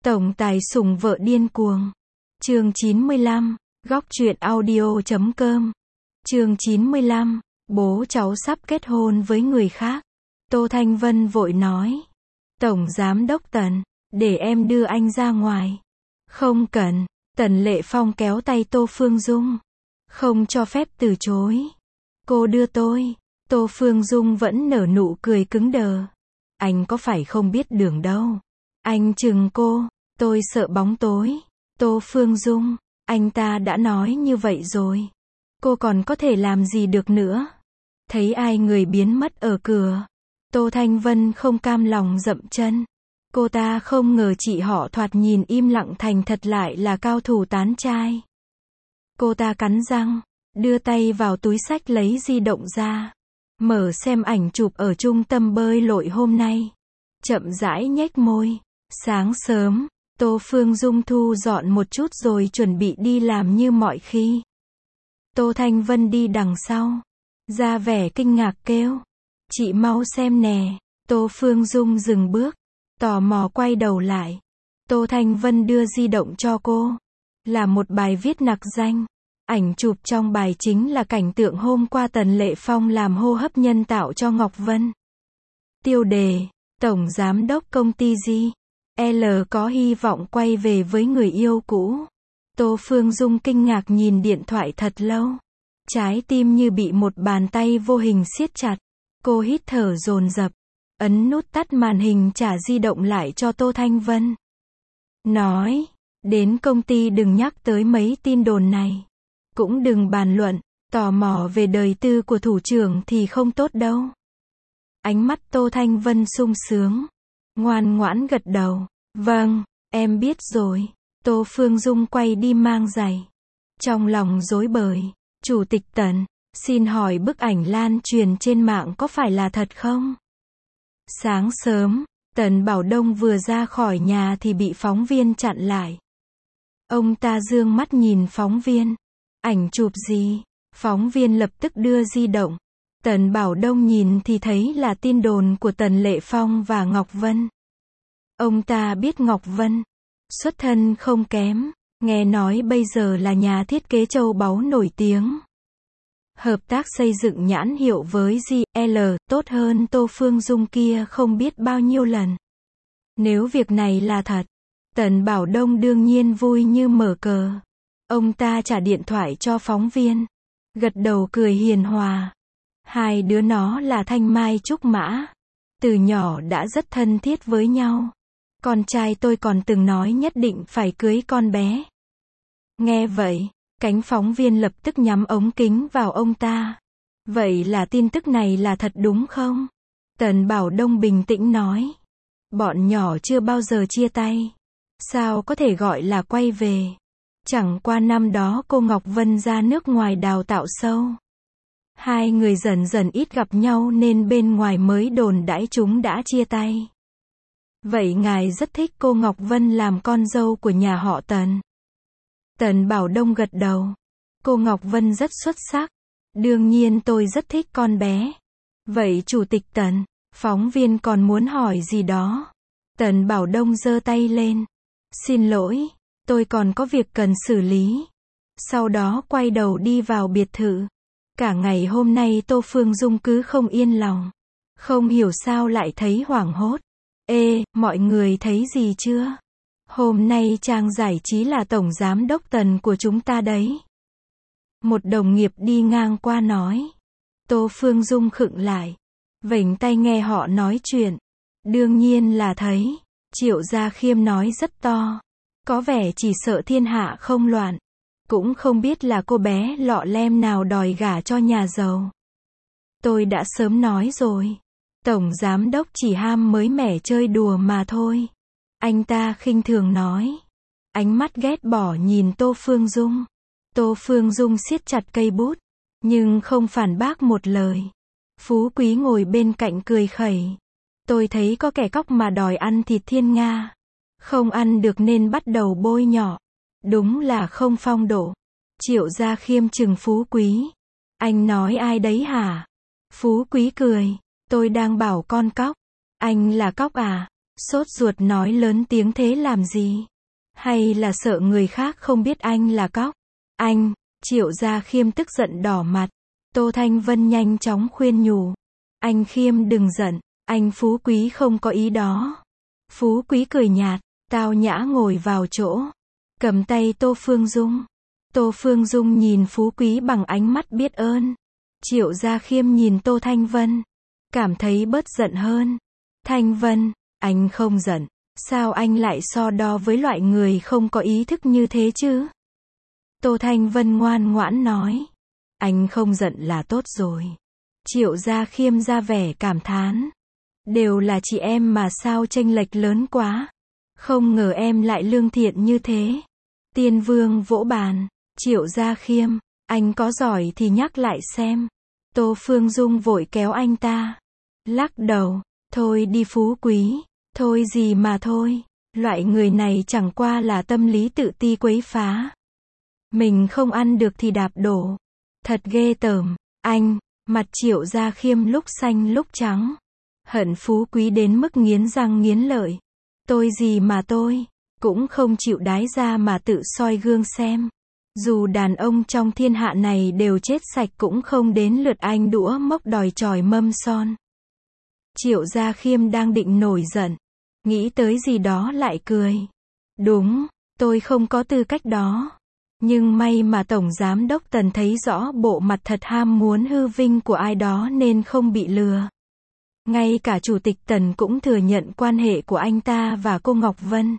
Tổng tài sủng vợ điên cuồng. Chương 95, góc truyện audio.com. Chương 95, bố cháu sắp kết hôn với người khác. Tô Thanh Vân vội nói. Tổng giám đốc Tần, để em đưa anh ra ngoài. Không cần. Tần Lệ Phong kéo tay Tô Phương Dung. Không cho phép từ chối. Cô đưa tôi. Tô Phương Dung vẫn nở nụ cười cứng đờ. Anh có phải không biết đường đâu. Anh chừng cô. Tôi sợ bóng tối. Tô Phương Dung, anh ta đã nói như vậy rồi. Cô còn có thể làm gì được nữa. Thấy ai người biến mất ở cửa. Tô Thanh Vân không cam lòng dậm chân. Cô ta không ngờ chị họ thoạt nhìn im lặng thành thật lại là cao thủ tán trai. Cô ta cắn răng, đưa tay vào túi xách lấy di động ra. Mở xem ảnh chụp ở trung tâm bơi lội hôm nay. Chậm rãi nhếch môi. Sáng sớm, Tô Phương Dung thu dọn một chút rồi chuẩn bị đi làm như mọi khi. Tô Thanh Vân đi đằng sau. Ra vẻ kinh ngạc kêu. Chị mau xem nè. Tô Phương Dung dừng bước. Tò mò quay đầu lại. Tô Thanh Vân đưa di động cho cô. Là một bài viết nặc danh. Ảnh chụp trong bài chính là cảnh tượng hôm qua Tần Lệ Phong làm hô hấp nhân tạo cho Ngọc Vân. Tiêu đề. Tổng giám đốc công ty L có hy vọng quay về với người yêu cũ. Tô Phương Dung kinh ngạc nhìn điện thoại thật lâu. Trái tim như bị một bàn tay vô hình siết chặt. Cô hít thở dồn dập. Ấn nút tắt màn hình trả di động lại cho Tô Thanh Vân. Nói. Đến công ty đừng nhắc tới mấy tin đồn này. Cũng đừng bàn luận. Tò mò về đời tư của thủ trưởng thì không tốt đâu. Ánh mắt Tô Thanh Vân sung sướng. Ngoan ngoãn gật đầu. Vâng, em biết rồi. Tô Phương Dung quay đi mang giày. Trong lòng rối bời. Chủ tịch Tần, xin hỏi bức ảnh lan truyền trên mạng có phải là thật không? Sáng sớm, Tần Bảo Đông vừa ra khỏi nhà thì bị phóng viên chặn lại. Ông ta dương mắt nhìn phóng viên. Ảnh chụp gì? Phóng viên lập tức đưa di động. Tần Bảo Đông nhìn thì thấy là tin đồn của Tần Lệ Phong và Ngọc Vân. Ông ta biết Ngọc Vân xuất thân không kém, nghe nói bây giờ là nhà thiết kế châu báu nổi tiếng. Hợp tác xây dựng nhãn hiệu với L tốt hơn Tô Phương Dung kia không biết bao nhiêu lần. Nếu việc này là thật, Tần Bảo Đông đương nhiên vui như mở cờ. Ông ta trả điện thoại cho phóng viên, gật đầu cười hiền hòa. Hai đứa nó là Thanh Mai Trúc Mã, từ nhỏ đã rất thân thiết với nhau. Con trai tôi còn từng nói nhất định phải cưới con bé. Nghe vậy, cánh phóng viên lập tức nhắm ống kính vào ông ta. Vậy là tin tức này là thật đúng không? Tần Bảo Đông bình tĩnh nói. Bọn nhỏ chưa bao giờ chia tay. Sao có thể gọi là quay về? Chẳng qua năm đó cô Ngọc Vân ra nước ngoài đào tạo sâu. Hai người dần dần ít gặp nhau nên bên ngoài mới đồn đãi chúng đã chia tay. Vậy ngài rất thích cô Ngọc Vân làm con dâu của nhà họ Tần. Tần Bảo Đông gật đầu. Cô Ngọc Vân rất xuất sắc. Đương nhiên tôi rất thích con bé. Vậy Chủ tịch Tần, phóng viên còn muốn hỏi gì đó. Tần Bảo Đông giơ tay lên. Xin lỗi, tôi còn có việc cần xử lý. Sau đó quay đầu đi vào biệt thự. Cả ngày hôm nay Tô Phương Dung cứ không yên lòng. Không hiểu sao lại thấy hoảng hốt. Ê, mọi người thấy gì chưa? Hôm nay trang giải trí là tổng giám đốc Tần của chúng ta đấy. Một đồng nghiệp đi ngang qua nói. Tô Phương Dung khựng lại. Vểnh tay nghe họ nói chuyện. Đương nhiên là thấy. Triệu Gia Khiêm nói rất to. Có vẻ chỉ sợ thiên hạ không loạn. Cũng không biết là cô bé lọ lem nào đòi gả cho nhà giàu. Tôi đã sớm nói rồi. Tổng giám đốc chỉ ham mới mẻ chơi đùa mà thôi. Anh ta khinh thường nói. Ánh mắt ghét bỏ nhìn Tô Phương Dung. Tô Phương Dung siết chặt cây bút. Nhưng không phản bác một lời. Phú Quý ngồi bên cạnh cười khẩy. Tôi thấy có kẻ cóc mà đòi ăn thịt thiên nga. Không ăn được nên bắt đầu bôi nhọ. Đúng là không phong độ. Triệu Gia Khiêm trừng Phú Quý. Anh nói ai đấy hả? Phú Quý cười. Tôi đang bảo con cóc. Anh là cóc à? Sốt ruột nói lớn tiếng thế làm gì? Hay là sợ người khác không biết anh là cóc? Anh, Triệu Gia Khiêm tức giận đỏ mặt. Tô Thanh Vân nhanh chóng khuyên nhủ. Anh Khiêm đừng giận, anh Phú Quý không có ý đó. Phú Quý cười nhạt, tao nhã ngồi vào chỗ. Cầm tay Tô Phương Dung. Tô Phương Dung nhìn Phú Quý bằng ánh mắt biết ơn. Triệu Gia Khiêm nhìn Tô Thanh Vân. Cảm thấy bớt giận hơn. Thanh Vân, anh không giận. Sao anh lại so đo với loại người không có ý thức như thế chứ? Tô Thanh Vân ngoan ngoãn nói. Anh không giận là tốt rồi. Triệu Gia Khiêm ra vẻ cảm thán. Đều là chị em mà sao chênh lệch lớn quá. Không ngờ em lại lương thiện như thế. Tiên Vương vỗ bàn. Triệu Gia Khiêm, anh có giỏi thì nhắc lại xem. Tô Phương Dung vội kéo anh ta. Lắc đầu, thôi đi Phú Quý. Thôi gì mà thôi. Loại người này chẳng qua là tâm lý tự ti quấy phá. Mình không ăn được thì đạp đổ. Thật ghê tởm. Anh, mặt Triệu Gia Khiêm lúc xanh lúc trắng. Hận Phú Quý đến mức nghiến răng nghiến lợi. Tôi gì mà tôi, cũng không chịu đái ra mà tự soi gương xem. Dù đàn ông trong thiên hạ này đều chết sạch cũng không đến lượt anh đũa mốc đòi chòi mâm son. Triệu Gia Khiêm đang định nổi giận. Nghĩ tới gì đó lại cười. Đúng, tôi không có tư cách đó. Nhưng may mà Tổng Giám đốc Tần thấy rõ bộ mặt thật ham muốn hư vinh của ai đó nên không bị lừa. Ngay cả Chủ tịch Tần cũng thừa nhận quan hệ của anh ta và cô Ngọc Vân.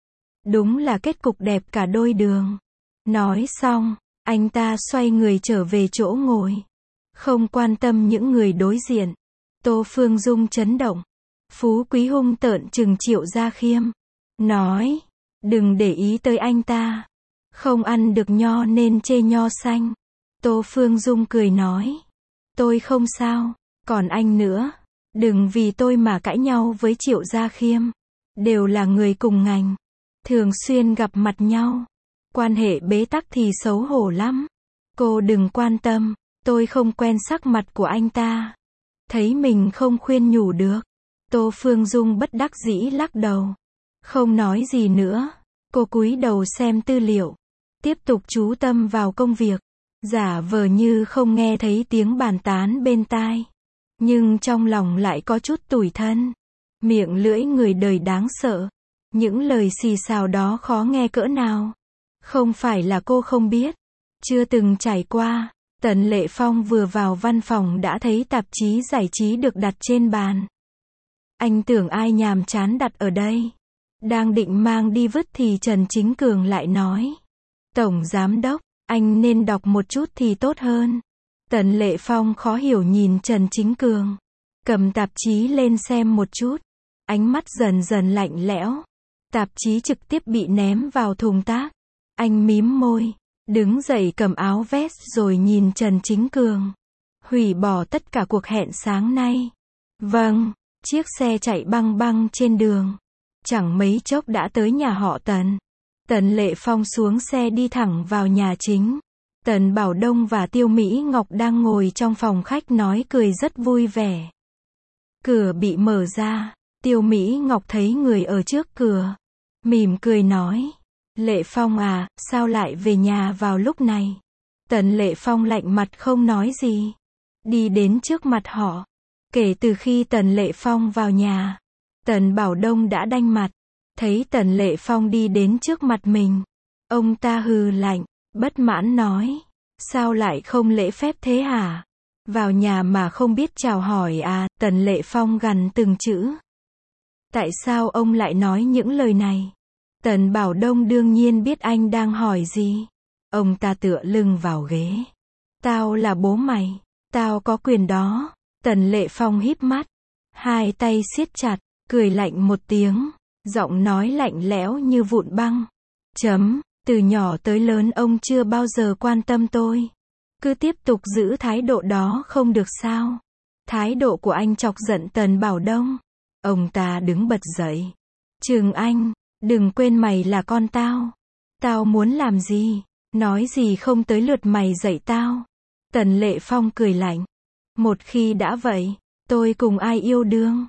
Đúng là kết cục đẹp cả đôi đường. Nói xong, anh ta xoay người trở về chỗ ngồi. Không quan tâm những người đối diện. Tô Phương Dung chấn động. Phú Quý hung tợn trừng Triệu Gia Khiêm. Nói, đừng để ý tới anh ta. Không ăn được nho nên chê nho xanh. Tô Phương Dung cười nói. Tôi không sao, còn anh nữa. Đừng vì tôi mà cãi nhau với Triệu Gia Khiêm. Đều là người cùng ngành. Thường xuyên gặp mặt nhau. Quan hệ bế tắc thì xấu hổ lắm. Cô đừng quan tâm, tôi không quen sắc mặt của anh ta. Thấy mình không khuyên nhủ được. Tô Phương Dung bất đắc dĩ lắc đầu. Không nói gì nữa. Cô cúi đầu xem tư liệu. Tiếp tục chú tâm vào công việc. Giả vờ như không nghe thấy tiếng bàn tán bên tai. Nhưng trong lòng lại có chút tủi thân. Miệng lưỡi người đời đáng sợ. Những lời xì xào đó khó nghe cỡ nào. Không phải là cô không biết. Chưa từng trải qua. Tần Lệ Phong vừa vào văn phòng đã thấy tạp chí giải trí được đặt trên bàn. Anh tưởng ai nhàm chán đặt ở đây. Đang định mang đi vứt thì Trần Chính Cường lại nói. Tổng Giám đốc, anh nên đọc một chút thì tốt hơn. Tần Lệ Phong khó hiểu nhìn Trần Chính Cường. Cầm tạp chí lên xem một chút. Ánh mắt dần dần lạnh lẽo. Tạp chí trực tiếp bị ném vào thùng rác. Anh mím môi. Đứng dậy cầm áo vest rồi nhìn Trần Chính Cường. Hủy bỏ tất cả cuộc hẹn sáng nay. Vâng. Chiếc xe chạy băng băng trên đường. Chẳng mấy chốc đã tới nhà họ Tần. Tần Lệ Phong xuống xe đi thẳng vào nhà chính. Tần Bảo Đông và Tiêu Mỹ Ngọc đang ngồi trong phòng khách nói cười rất vui vẻ. Cửa bị mở ra. Tiêu Mỹ Ngọc thấy người ở trước cửa. Mỉm cười nói. Lệ Phong à, sao lại về nhà vào lúc này? Tần Lệ Phong lạnh mặt không nói gì. Đi đến trước mặt họ. Kể từ khi Tần Lệ Phong vào nhà, Tần Bảo Đông đã đanh mặt. Thấy Tần Lệ Phong đi đến trước mặt mình. Ông ta hừ lạnh, bất mãn nói. Sao lại không lễ phép thế hả? Vào nhà mà không biết chào hỏi à? Tần Lệ Phong gằn từng chữ. Tại sao ông lại nói những lời này? Tần Bảo Đông đương nhiên biết anh đang hỏi gì. Ông ta tựa lưng vào ghế. Tao là bố mày. Tao có quyền đó. Tần Lệ Phong híp mắt. Hai tay siết chặt. Cười lạnh một tiếng. Giọng nói lạnh lẽo như vụn băng. Từ nhỏ tới lớn ông chưa bao giờ quan tâm tôi. Cứ tiếp tục giữ thái độ đó không được sao? Thái độ của anh chọc giận Tần Bảo Đông. Ông ta đứng bật dậy. Trường Anh, đừng quên mày là con tao. Tao muốn làm gì? Nói gì không tới lượt mày dạy tao. Tần Lệ Phong cười lạnh. Một khi đã vậy, tôi cùng ai yêu đương.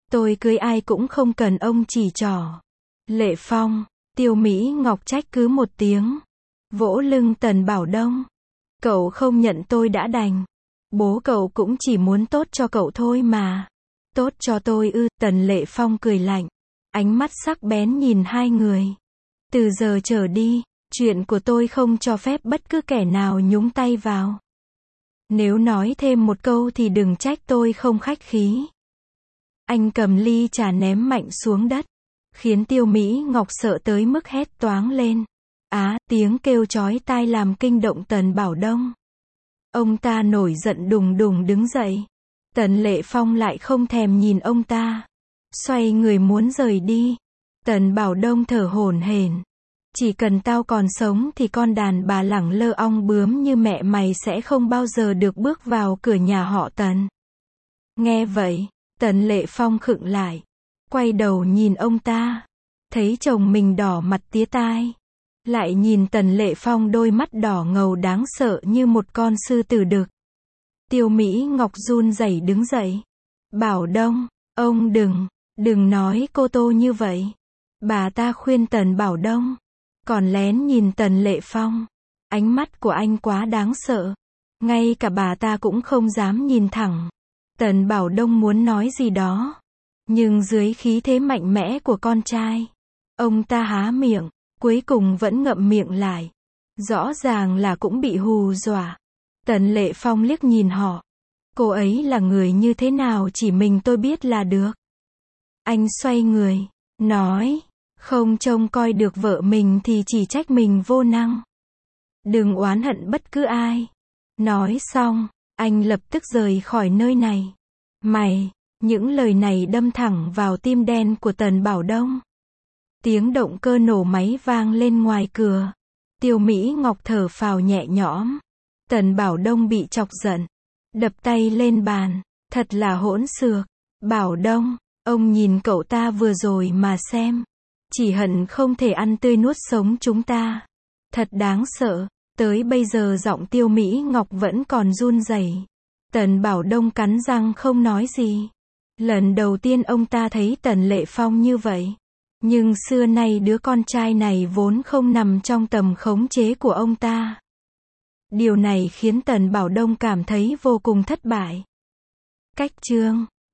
Tôi cưới ai cũng không cần ông chỉ trỏ. Lệ Phong, Tiêu Mỹ Ngọc trách cứ một tiếng. Vỗ lưng Tần Bảo Đông. Cậu không nhận tôi đã đành. Bố cậu cũng chỉ muốn tốt cho cậu thôi mà. Tốt cho tôi ư? Tần Lệ Phong cười lạnh. Ánh mắt sắc bén nhìn hai người. Từ giờ trở đi, chuyện của tôi không cho phép bất cứ kẻ nào nhúng tay vào. Nếu nói thêm một câu thì đừng trách tôi không khách khí. Anh cầm ly trà ném mạnh xuống đất, khiến Tiêu Mỹ Ngọc sợ tới mức hét toáng lên. Tiếng kêu chói tai làm kinh động Tần Bảo Đông. Ông ta nổi giận đùng đùng đứng dậy. Tần Lệ Phong lại không thèm nhìn ông ta. Xoay người muốn rời đi. Tần Bảo Đông thở hổn hển. Chỉ cần tao còn sống thì con đàn bà lẳng lơ ong bướm như mẹ mày sẽ không bao giờ được bước vào cửa nhà họ Tần. Nghe vậy, Tần Lệ Phong khựng lại. Quay đầu nhìn ông ta. Thấy chồng mình đỏ mặt tía tai. Lại nhìn Tần Lệ Phong đôi mắt đỏ ngầu đáng sợ như một con sư tử đực. Tiêu Mỹ Ngọc run rẩy đứng dậy. Bảo Đông, ông đừng nói cô Tô như vậy. Bà ta khuyên Tần Bảo Đông. Còn lén nhìn Tần Lệ Phong. Ánh mắt của anh quá đáng sợ. Ngay cả bà ta cũng không dám nhìn thẳng. Tần Bảo Đông muốn nói gì đó. Nhưng dưới khí thế mạnh mẽ của con trai, ông ta há miệng, cuối cùng vẫn ngậm miệng lại. Rõ ràng là cũng bị hù dọa. Tần Lệ Phong liếc nhìn họ. Cô ấy là người như thế nào chỉ mình tôi biết là được. Anh xoay người, nói, không trông coi được vợ mình thì chỉ trách mình vô năng. Đừng oán hận bất cứ ai. Nói xong, anh lập tức rời khỏi nơi này. Những lời này đâm thẳng vào tim đen của Tần Bảo Đông. Tiếng động cơ nổ máy vang lên ngoài cửa. Tiêu Mỹ Ngọc thở phào nhẹ nhõm. Tần Bảo Đông bị chọc giận. Đập tay lên bàn. Thật là hỗn xược. Bảo Đông, ông nhìn cậu ta vừa rồi mà xem. Chỉ hận không thể ăn tươi nuốt sống chúng ta. Thật đáng sợ. Tới bây giờ giọng Tiêu Mỹ Ngọc vẫn còn run rẩy. Tần Bảo Đông cắn răng không nói gì. Lần đầu tiên ông ta thấy Tần Lệ Phong như vậy. Nhưng xưa nay đứa con trai này vốn không nằm trong tầm khống chế của ông ta. Điều này khiến Tần Bảo Đông cảm thấy vô cùng thất bại. Cách chương